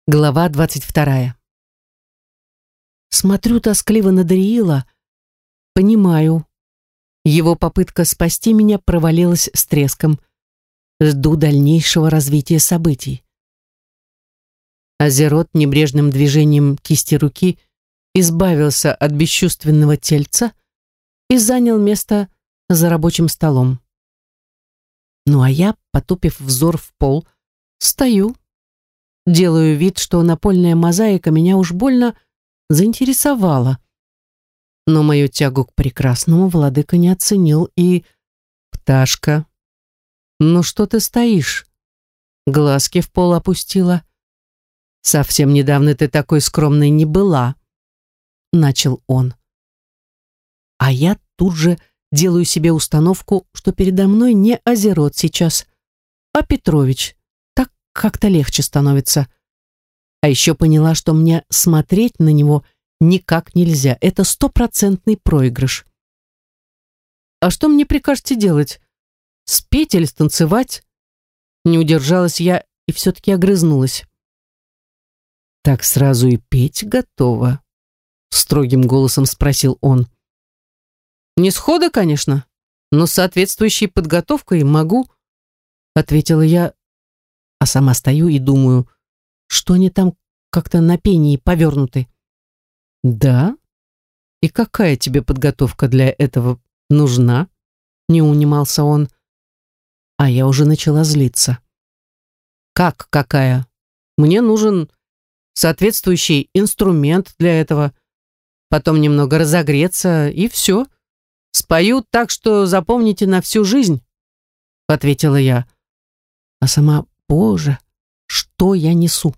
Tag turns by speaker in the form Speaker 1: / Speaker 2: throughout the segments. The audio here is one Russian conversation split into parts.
Speaker 1: Глава 22. Смотрю тоскливо на Дариила, понимаю. Его попытка спасти меня провалилась с треском. Жду дальнейшего развития событий. Азерот небрежным движением кисти руки избавился от бесчувственного тельца и занял место за рабочим столом. Ну а я, потупив взор в пол, стою. Делаю вид, что напольная мозаика меня уж больно заинтересовала. Но мою тягу к прекрасному владыка не оценил и... «Пташка, ну что ты стоишь?» Глазки в пол опустила. «Совсем недавно ты такой скромной не была», — начал он. А я тут же делаю себе установку, что передо мной не Азерот сейчас, а Петрович. Как-то легче становится. А еще поняла, что мне смотреть на него никак нельзя. Это 100% проигрыш. А что мне прикажете делать? Спеть или станцевать? Не удержалась я и все-таки огрызнулась. Так сразу и петь готова? Строгим голосом спросил он. Не схода, конечно, но с соответствующей подготовкой могу, ответила я, а сама стою и думаю, что они там как-то на пении повернуты. Да? И какая тебе подготовка для этого нужна? Не унимался он. А я уже начала злиться. Как какая? Мне нужен соответствующий инструмент для этого. Потом немного разогреться, и все. Спою так, что запомните на всю жизнь, ответила я. А сама: Боже, что я несу?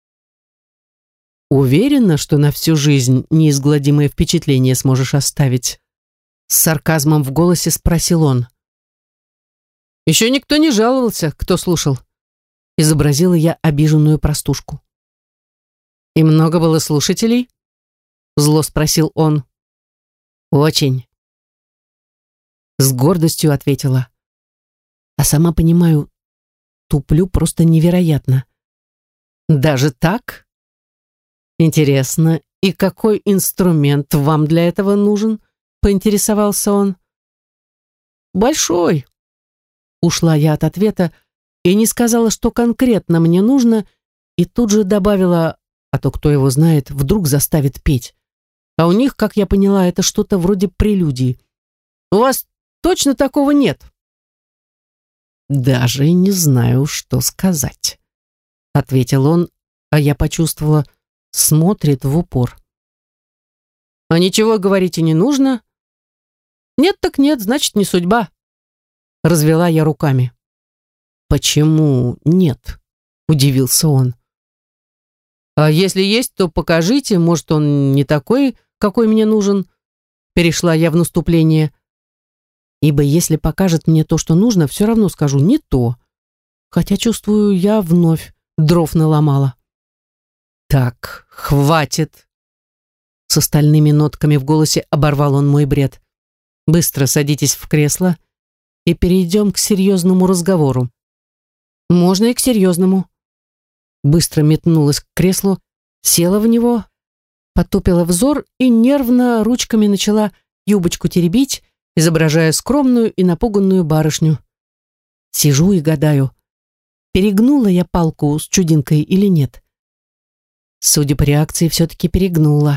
Speaker 1: Уверена, что на всю жизнь неизгладимое впечатление сможешь оставить? С сарказмом в голосе спросил он. Еще никто не жаловался, кто слушал. Изобразила я обиженную простушку. И много было слушателей? Зло спросил он. Очень. С гордостью ответила. А сама понимаю, туплю просто невероятно. Даже так? Интересно, и какой инструмент вам для этого нужен? Поинтересовался он. Большой. Ушла я от ответа и не сказала, что конкретно мне нужно, и тут же добавила, а то кто его знает, вдруг заставит петь. А у них, как я поняла, это что-то вроде прелюдии. У вас точно такого нет? «Даже не знаю, что сказать», — ответил он, а я почувствовала, смотрит в упор. «А ничего, говорите, не нужно?» «Нет так нет, значит, не судьба», — развела я руками. «Почему нет?» — удивился он. «А если есть, то покажите, может, он не такой, какой мне нужен», — перешла я в наступление. Ибо если покажет мне то, что нужно, все равно скажу не то. Хотя, чувствую, я вновь дров наломала. «Так, хватит!» С остальными нотками в голосе оборвал он мой бред. «Быстро садитесь в кресло и перейдем к серьезному разговору». «Можно и к серьезному». Быстро метнулась к креслу, села в него, потупила взор и нервно ручками начала юбочку теребить, изображая скромную и напуганную барышню. Сижу и гадаю, перегнула я палку с чудинкой или нет. Судя по реакции, все-таки перегнула.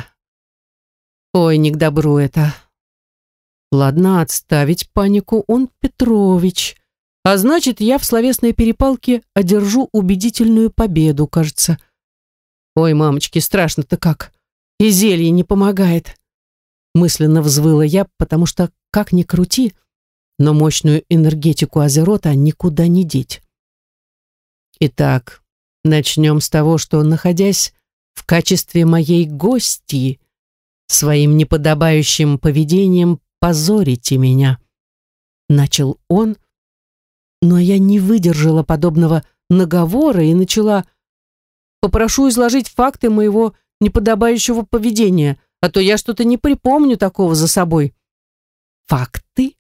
Speaker 1: Ой, не к добру это. Ладно, отставить панику, он Петрович. А значит, я в словесной перепалке одержу убедительную победу, кажется. Ой, мамочки, страшно-то как. И зелье не помогает. Мысленно взвыла я, потому что, как ни крути, но мощную энергетику Азерота никуда не деть. Итак, начнем с того, что, находясь в качестве моей гости, своим неподобающим поведением позорите меня. Начал он, но я не выдержала подобного наговора и начала: попрошу изложить факты моего неподобающего поведения, а то я что-то не припомню такого за собой. Факты?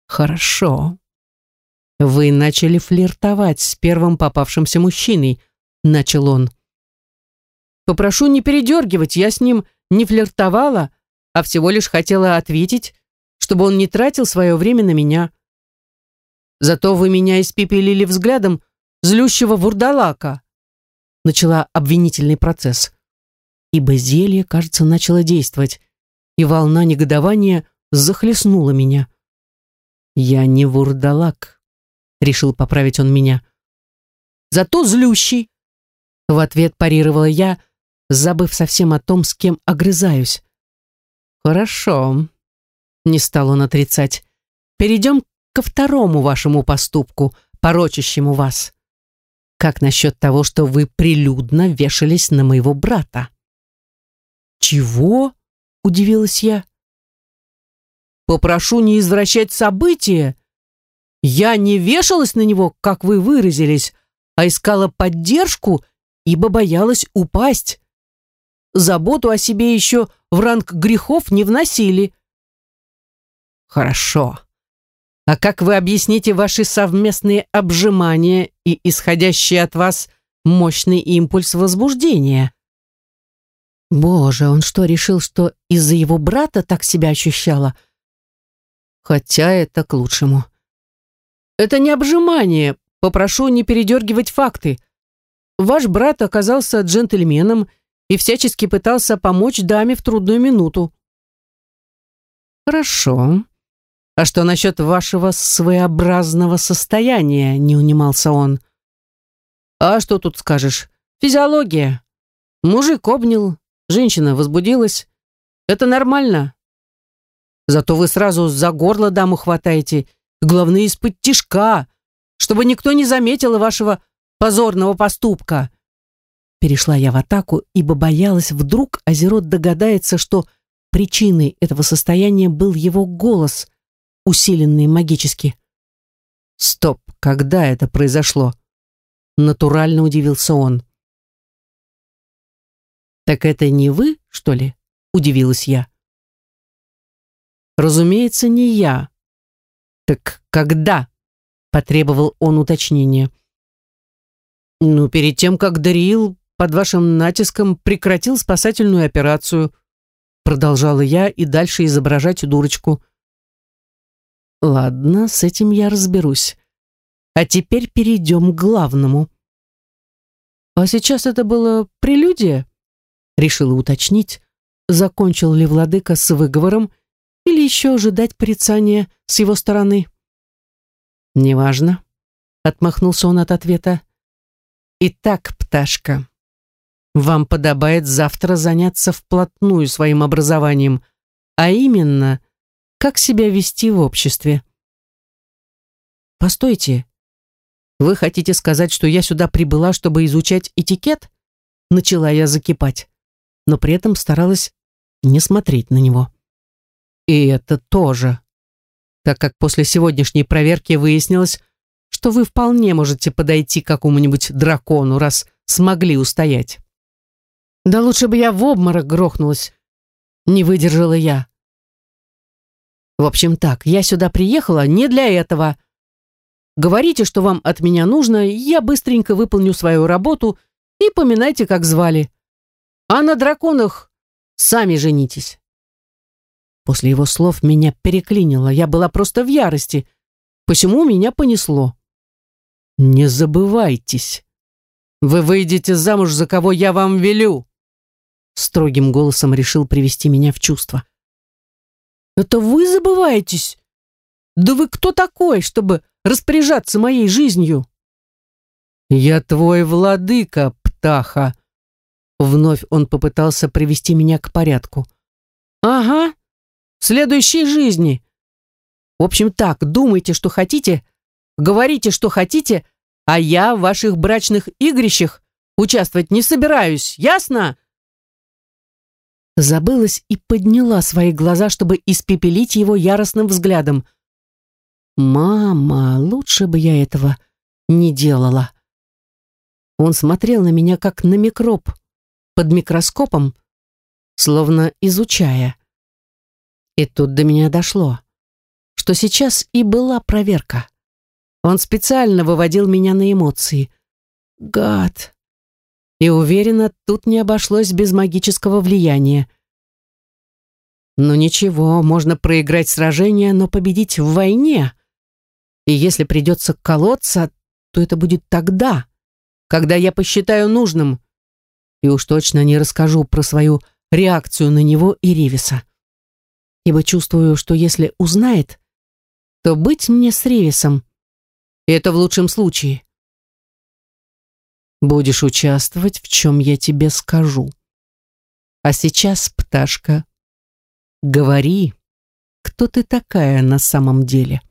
Speaker 1: Хорошо. Вы начали флиртовать с первым попавшимся мужчиной, начал он. Попрошу не передергивать, я с ним не флиртовала, а всего лишь хотела ответить, чтобы он не тратил свое время на меня. Зато вы меня испепелили взглядом злющего вурдалака. Начала обвинительный процесс. Ибо зелье, кажется, начало действовать, и волна негодования захлестнула меня. «Я не вурдалак», — решил поправить он меня. «Зато злющий», — в ответ парировала я, забыв совсем о том, с кем огрызаюсь. «Хорошо», — не стал он отрицать. «Перейдем ко второму вашему поступку, порочащему вас. Как насчет того, что вы прилюдно вешались на моего брата?» «Чего?» — удивилась я. «Попрошу не извращать события. Я не вешалась на него, как вы выразились, а искала поддержку, ибо боялась упасть. Заботу о себе еще в ранг грехов не вносили». «Хорошо. А как вы объясните ваши совместные обжимания и исходящий от вас мощный импульс возбуждения?» Боже, он что, решил, что из-за его брата так себя ощущала? Хотя это к лучшему. «Это не обжимание. Попрошу не передергивать факты. Ваш брат оказался джентльменом и всячески пытался помочь даме в трудную минуту». «Хорошо. А что насчет вашего своеобразного состояния?» — не унимался он. «А что тут скажешь? Физиология. Мужик обнял, женщина возбудилась. Это нормально. Зато вы сразу за горло даму хватаете, главное, из-под тишка, чтобы никто не заметил вашего позорного поступка». Перешла я в атаку, ибо боялась, вдруг Азерот догадается, что причиной этого состояния был его голос, усиленный магически. «Стоп, когда это произошло?» Натурально удивился он. «Так это не вы, что ли?» — удивилась я. «Разумеется, не я». «Так когда?» — потребовал он уточнения. «Ну, перед тем, как Дариил под вашим натиском прекратил спасательную операцию», продолжала я и дальше изображать дурочку. «Ладно, с этим я разберусь. А теперь перейдем к главному». «А сейчас это было прелюдия?» Решила уточнить, закончил ли владыка с выговором или еще ожидать порицания с его стороны. «Неважно», — отмахнулся он от ответа. «Итак, пташка, вам подобает завтра заняться вплотную своим образованием, а именно, как себя вести в обществе». «Постойте, вы хотите сказать, что я сюда прибыла, чтобы изучать этикет?» Начала я закипать, но при этом старалась не смотреть на него. «И это тоже, так как после сегодняшней проверки выяснилось, что вы вполне можете подойти к какому-нибудь дракону, раз смогли устоять». «Да лучше бы я в обморок грохнулась», — не выдержала я. «В общем так, я сюда приехала не для этого. Говорите, что вам от меня нужно, я быстренько выполню свою работу и поминайте, как звали. А на драконах сами женитесь». После его слов меня переклинило, я была просто в ярости, посему меня понесло. «Не забывайтесь, вы выйдете замуж за кого я вам велю», строгим голосом решил привести меня в чувство. «Это вы забываетесь? Да вы кто такой, чтобы распоряжаться моей жизнью?» «Я твой владыка, птаха!» Вновь он попытался привести меня к порядку. «Ага, в следующей жизни. В общем так, думайте, что хотите, говорите, что хотите, а я в ваших брачных игрищах участвовать не собираюсь, ясно?» Забылась и подняла свои глаза, чтобы испепелить его яростным взглядом. «Мама, лучше бы я этого не делала». Он смотрел на меня, как на микроб, под микроскопом, словно изучая. И тут до меня дошло, что сейчас и была проверка. Он специально выводил меня на эмоции. Гад! И уверена, тут не обошлось без магического влияния. Ну ничего, можно проиграть сражение, но победить в войне. И если придется колоться, то это будет тогда, когда я посчитаю нужным. И уж точно не расскажу про свою реакцию на него и Ривиса. Ибо чувствую, что если узнает, то быть мне с Ривисом. И это в лучшем случае. Будешь участвовать, в чем я тебе скажу. А сейчас, пташка, говори, кто ты такая на самом деле.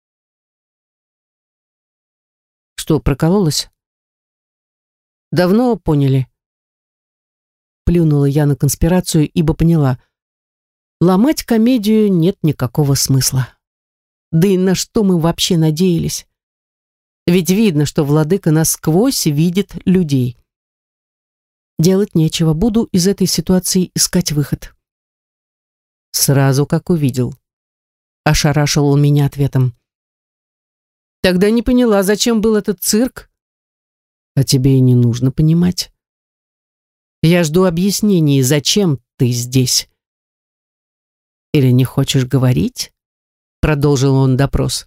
Speaker 1: Что, прокололась? Давно поняли. Плюнула я на конспирацию, ибо поняла. Ломать комедию нет никакого смысла. Да и на что мы вообще надеялись? Ведь видно, что владыка насквозь видит людей. Делать нечего, буду из этой ситуации искать выход. Сразу как увидел. Ошарашил он меня ответом. Тогда не поняла, зачем был этот цирк? А тебе и не нужно понимать. Я жду объяснений, зачем ты здесь. Или не хочешь говорить? Продолжил он допрос.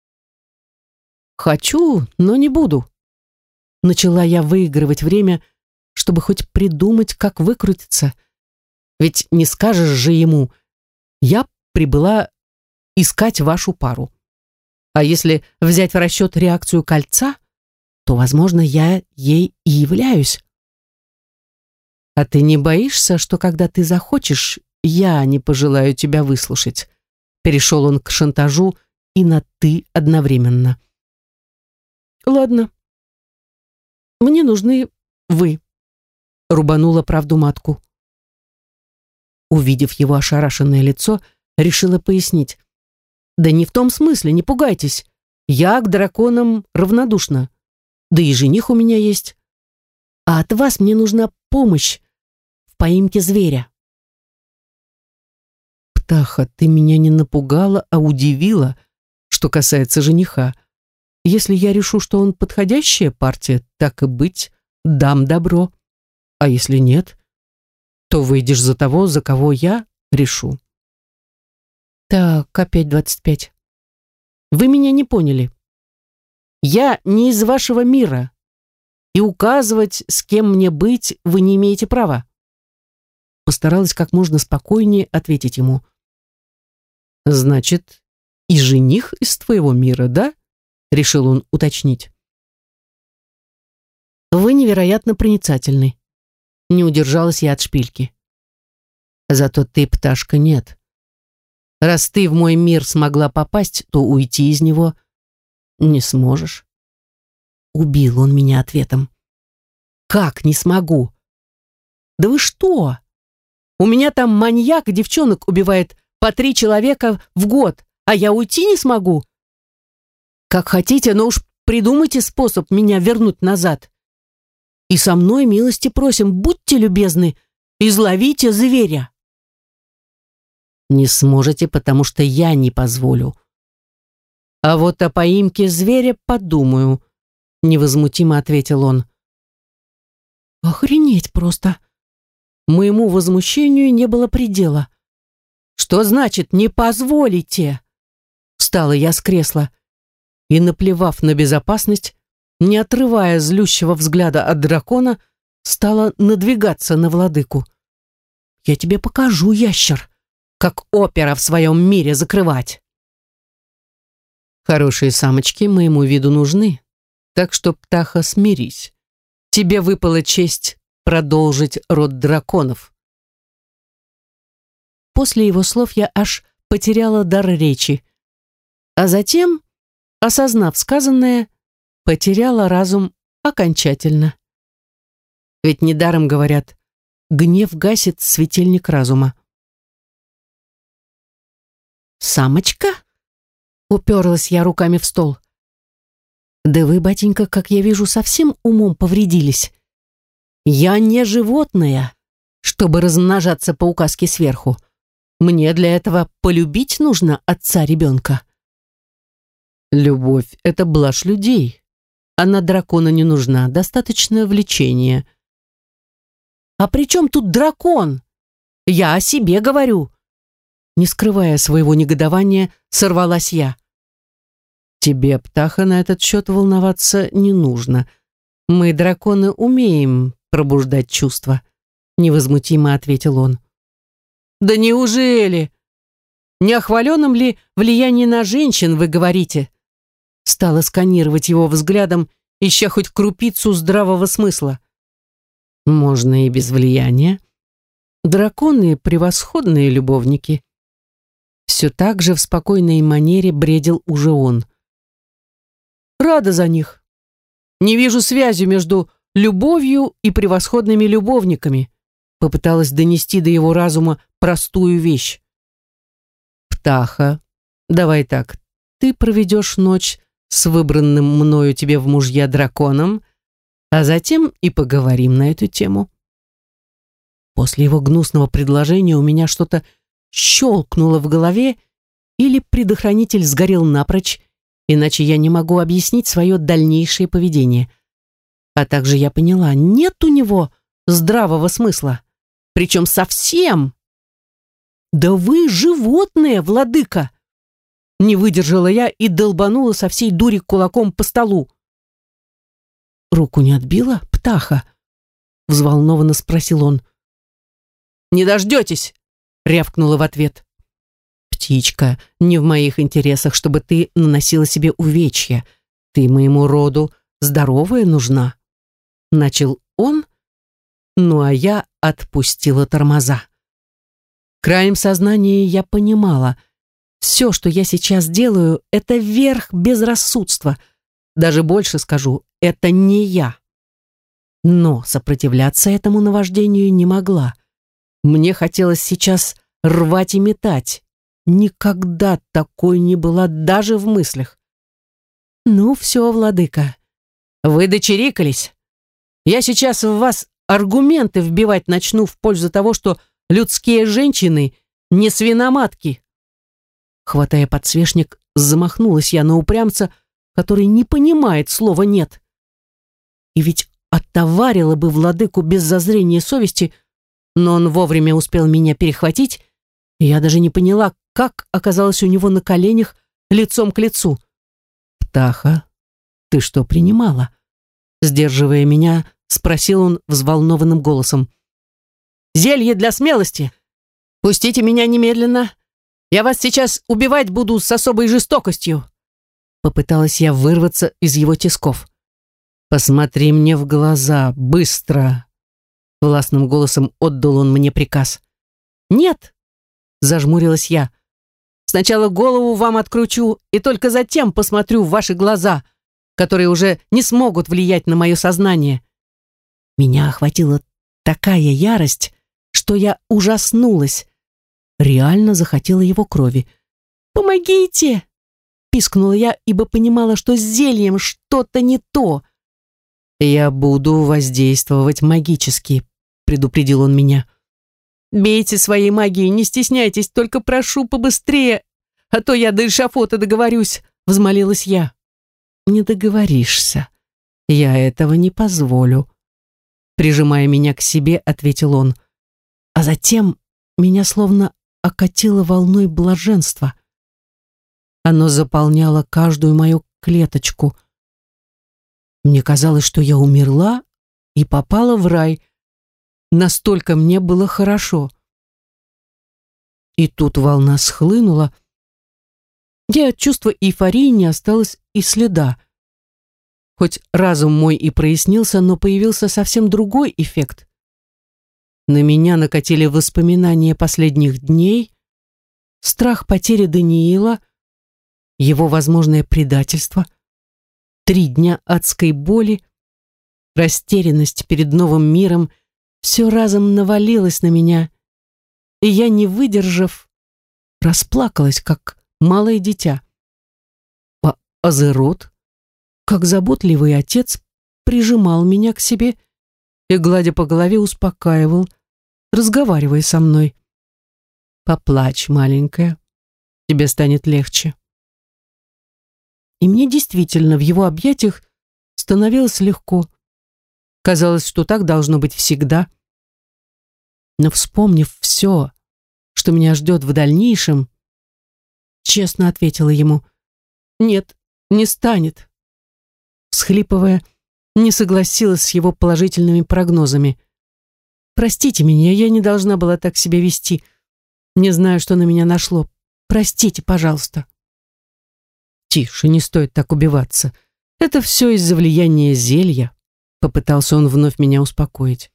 Speaker 1: Хочу, но не буду. Начала я выигрывать время, чтобы хоть придумать, как выкрутиться. Ведь не скажешь же ему, я прибыла искать вашу пару. А если взять в расчет реакцию кольца, то, возможно, я ей и являюсь. А ты не боишься, что когда ты захочешь, я не пожелаю тебя выслушать? Перешел он к шантажу и на «ты» одновременно. Ладно. Мне нужны вы. Рубанула правду матку. Увидев его ошарашенное лицо, решила пояснить. Да не в том смысле, не пугайтесь. Я к драконам равнодушна. Да и жених у меня есть. А от вас мне нужна помощь в поимке зверя. Птаха, ты меня не напугала, а удивила, что касается жениха. Если я решу, что он подходящая партия, так и быть, дам добро. А если нет, то выйдешь за того, за кого я решу. Так, опять 25. Вы меня не поняли. Я не из вашего мира, и указывать, с кем мне быть, вы не имеете права. Постаралась как можно спокойнее ответить ему. Значит, и жених из твоего мира, да? Решил он уточнить. Вы невероятно проницательны. Не удержалась я от шпильки. Зато ты, пташка, нет. Раз ты в мой мир смогла попасть, то уйти из него не сможешь. Убил он меня ответом. Как не смогу? Да вы что? У меня там маньяк девчонок убивает по 3 человека в год, а я уйти не смогу? Как хотите, но уж придумайте способ меня вернуть назад. И со мной милости просим, будьте любезны, изловите зверя. Не сможете, потому что я не позволю. А вот о поимке зверя подумаю, невозмутимо ответил он. Охренеть просто. Моему возмущению не было предела. Что значит «не позволите»? Встала я с кресла и, наплевав на безопасность, не отрывая злющего взгляда от дракона, стала надвигаться на владыку. «Я тебе покажу, ящер, как опера в своем мире закрывать». Хорошие самочки моему виду нужны, так что, птаха, смирись. Тебе выпала честь продолжить род драконов. После его слов я аж потеряла дар речи, а затем, осознав сказанное, потеряла разум окончательно. Ведь недаром говорят, гнев гасит светильник разума. «Самочка?» — уперлась я руками в стол. «Да вы, батенька, как я вижу, совсем умом повредились. Я не животное, чтобы размножаться по указке сверху. Мне для этого полюбить нужно отца ребенка». «Любовь — это блажь людей. Она дракона не нужна, достаточно влечения», «А при чем тут дракон? Я о себе говорю!» Не скрывая своего негодования, сорвалась я. «Тебе, птаха, на этот счет волноваться не нужно. Мы, драконы, умеем пробуждать чувства», невозмутимо ответил он. «Да неужели? Не о хваленном ли влиянии на женщин вы говорите?» Стала сканировать его взглядом, ища хоть крупицу здравого смысла. «Можно и без влияния. Драконы — превосходные любовники». Все так же в спокойной манере бредил уже он. «Рада за них. Не вижу связи между любовью и превосходными любовниками», попыталась донести до его разума простую вещь. «Птаха, давай так, ты проведешь ночь с выбранным мною тебе в мужья драконом, а затем и поговорим на эту тему». После его гнусного предложения у меня что-то щелкнуло в голове, или предохранитель сгорел напрочь, иначе я не могу объяснить свое дальнейшее поведение. А также я поняла, нет у него здравого смысла, причем совсем. «Да вы животное, владыка!» Не выдержала я и долбанула со всей дури кулаком по столу. «Руку не отбила, птаха?» Взволнованно спросил он. «Не дождетесь!» рявкнула в ответ. «Птичка, не в моих интересах, чтобы ты наносила себе увечья. Ты моему роду здоровая нужна», начал он, ну а я отпустила тормоза. Краем сознания я понимала, все, что я сейчас делаю, это верх безрассудства. Даже больше скажу, это не я. Но сопротивляться этому наваждению не могла. Мне хотелось сейчас рвать и метать. Никогда такой не была даже в мыслях. «Ну все, владыка, вы дочерикались. Я сейчас в вас аргументы вбивать начну в пользу того, что людские женщины не свиноматки». Хватая подсвечник, замахнулась я на упрямца, который не понимает слова «нет». И ведь оттоварила бы владыку без зазрения совести, но он вовремя успел меня перехватить, и я даже не поняла, как оказалась у него на коленях лицом к лицу. «Птаха, ты что принимала?» Сдерживая меня, спросил он взволнованным голосом. «Зелье для смелости! Пустите меня немедленно! Я вас сейчас убивать буду с особой жестокостью!» Попыталась я вырваться из его тисков. «Посмотри мне в глаза, быстро!» Властным голосом отдал он мне приказ. «Нет!» — зажмурилась я. «Сначала голову вам откручу, и только затем посмотрю в ваши глаза, которые уже не смогут влиять на мое сознание». Меня охватила такая ярость, что я ужаснулась. Реально захотела его крови. «Помогите!» — пискнула я, ибо понимала, что с зельем что-то не то. «Я буду воздействовать магически», — предупредил он меня. «Бейте своей магией, не стесняйтесь, только прошу побыстрее, а то я до эшафота договорюсь», — взмолилась я. «Не договоришься. Я этого не позволю», — прижимая меня к себе, ответил он. А затем меня словно окатило волной блаженства. Оно заполняло каждую мою клеточку. Мне казалось, что я умерла и попала в рай. Настолько мне было хорошо. И тут волна схлынула, и от чувства эйфории не осталось и следа. Хоть разум мой и прояснился, но появился совсем другой эффект. На меня накатили воспоминания последних дней, страх потери Даниила, его возможное предательство, 3 дня адской боли, растерянность перед новым миром. Все разом навалилось на меня, и я, не выдержав, расплакалась, как малое дитя. А Азерот, как заботливый отец, прижимал меня к себе и, гладя по голове, успокаивал, разговаривая со мной. «Поплачь, маленькая, тебе станет легче». И мне действительно в его объятиях становилось легко. Казалось, что так должно быть всегда. Но вспомнив все, что меня ждет в дальнейшем, честно ответила ему: «Нет, не станет». Всхлипывая, не согласилась с его положительными прогнозами. «Простите меня, я не должна была так себя вести. Не знаю, что на меня нашло. Простите, пожалуйста». «Тише, не стоит так убиваться. Это все из-за влияния зелья», — попытался он вновь меня успокоить.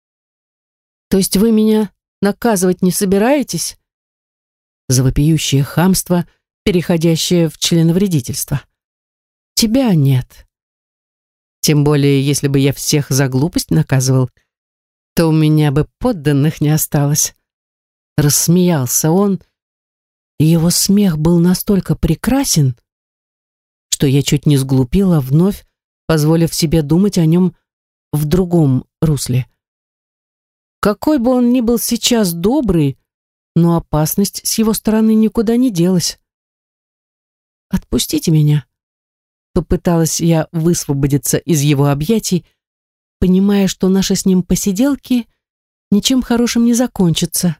Speaker 1: «То есть вы меня наказывать не собираетесь?» За вопиющее хамство, переходящее в членовредительство. «Тебя нет. Тем более, если бы я всех за глупость наказывал, то у меня бы подданных не осталось». Рассмеялся он, и его смех был настолько прекрасен, что я чуть не сглупила, вновь позволив себе думать о нем в другом русле. Какой бы он ни был сейчас добрый, но опасность с его стороны никуда не делась. «Отпустите меня», — попыталась я высвободиться из его объятий, понимая, что наши с ним посиделки ничем хорошим не закончатся.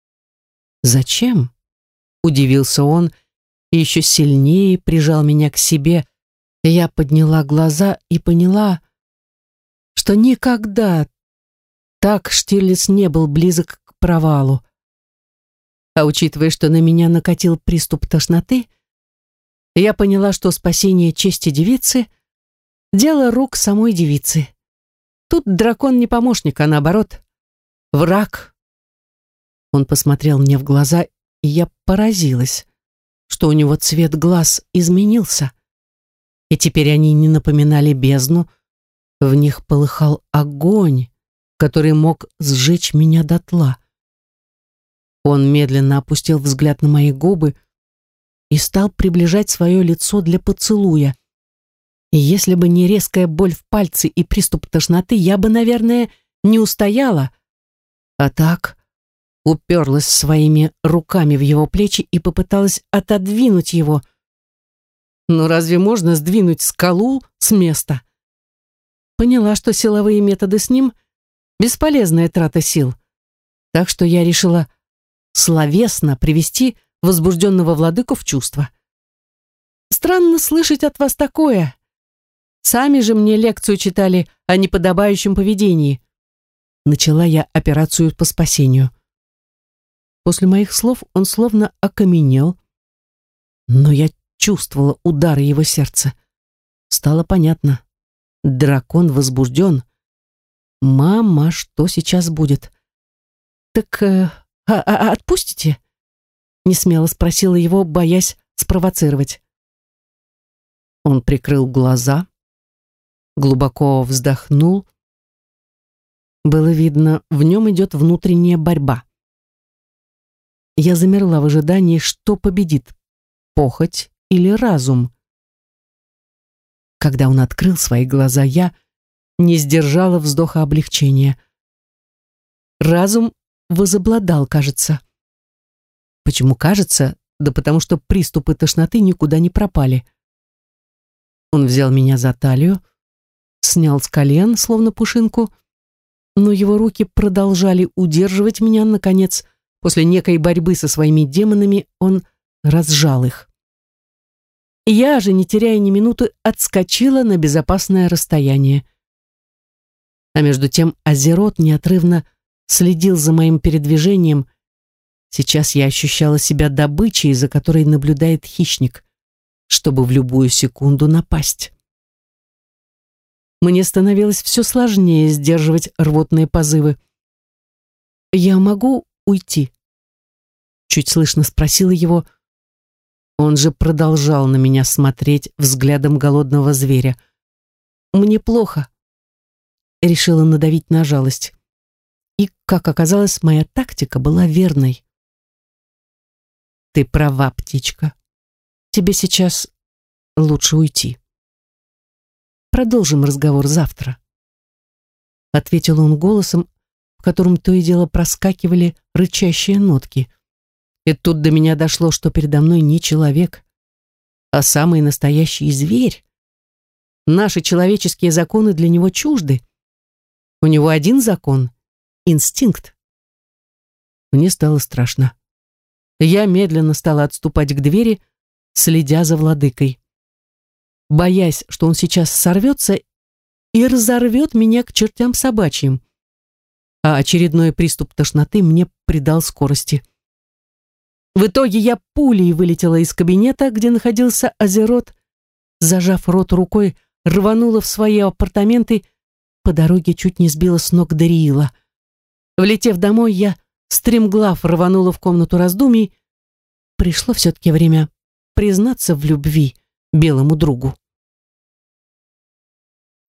Speaker 1: «Зачем?» — удивился он и еще сильнее прижал меня к себе. Я подняла глаза и поняла, что никогда так Штирлиц не был близок к провалу. А учитывая, что на меня накатил приступ тошноты, я поняла, что спасение чести девицы — дело рук самой девицы. Тут дракон не помощник, а наоборот, враг. Он посмотрел мне в глаза, и я поразилась, что у него цвет глаз изменился, и теперь они не напоминали бездну, в них полыхал огонь, который мог сжечь меня дотла. Он медленно опустил взгляд на мои губы и стал приближать свое лицо для поцелуя. И если бы не резкая боль в пальце и приступ тошноты, я бы, наверное, не устояла, а так уперлась своими руками в его плечи и попыталась отодвинуть его. Но разве можно сдвинуть скалу с места? Поняла, что силовые методы с ним — бесполезная трата сил, так что я решила словесно привести возбужденного владыку в чувство. «Странно слышать от вас такое. Сами же мне лекцию читали о неподобающем поведении». Начала я операцию по спасению. После моих слов он словно окаменел, но я чувствовала удары его сердца. Стало понятно. Дракон возбужден. «Мама, что сейчас будет?» «Так отпустите?» Несмело спросила его, боясь спровоцировать. Он прикрыл глаза, глубоко вздохнул. Было видно, в нем идет внутренняя борьба. Я замерла в ожидании, что победит, похоть или разум. Когда он открыл свои глаза, я не сдержала вздоха облегчения. Разум возобладал, кажется. Почему кажется? Да потому что приступы тошноты никуда не пропали. Он взял меня за талию, снял с колен, словно пушинку, но его руки продолжали удерживать меня. Наконец, после некой борьбы со своими демонами, он разжал их. Я же, не теряя ни минуты, отскочила на безопасное расстояние. А между тем Азерот неотрывно следил за моим передвижением. Сейчас я ощущала себя добычей, за которой наблюдает хищник, чтобы в любую секунду напасть. Мне становилось все сложнее сдерживать рвотные позывы. «Я могу уйти?» Чуть слышно спросила его. Он же продолжал на меня смотреть взглядом голодного зверя. «Мне плохо». Решила надавить на жалость. И, как оказалось, моя тактика была верной. «Ты права, птичка. Тебе сейчас лучше уйти. Продолжим разговор завтра», — ответил он голосом, в котором то и дело проскакивали рычащие нотки. И тут до меня дошло, что передо мной не человек, а самый настоящий зверь. Наши человеческие законы для него чужды. У него один закон — инстинкт. Мне стало страшно. Я медленно стала отступать к двери, следя за владыкой, боясь, что он сейчас сорвется и разорвет меня к чертям собачьим. А очередной приступ тошноты мне придал скорости. В итоге я пулей вылетела из кабинета, где находился Азерот, зажав рот рукой, рванула в свои апартаменты, по дороге чуть не сбила с ног Дариила. Влетев домой, я стремглав рванула в комнату раздумий. Пришло все-таки время признаться в любви белому другу.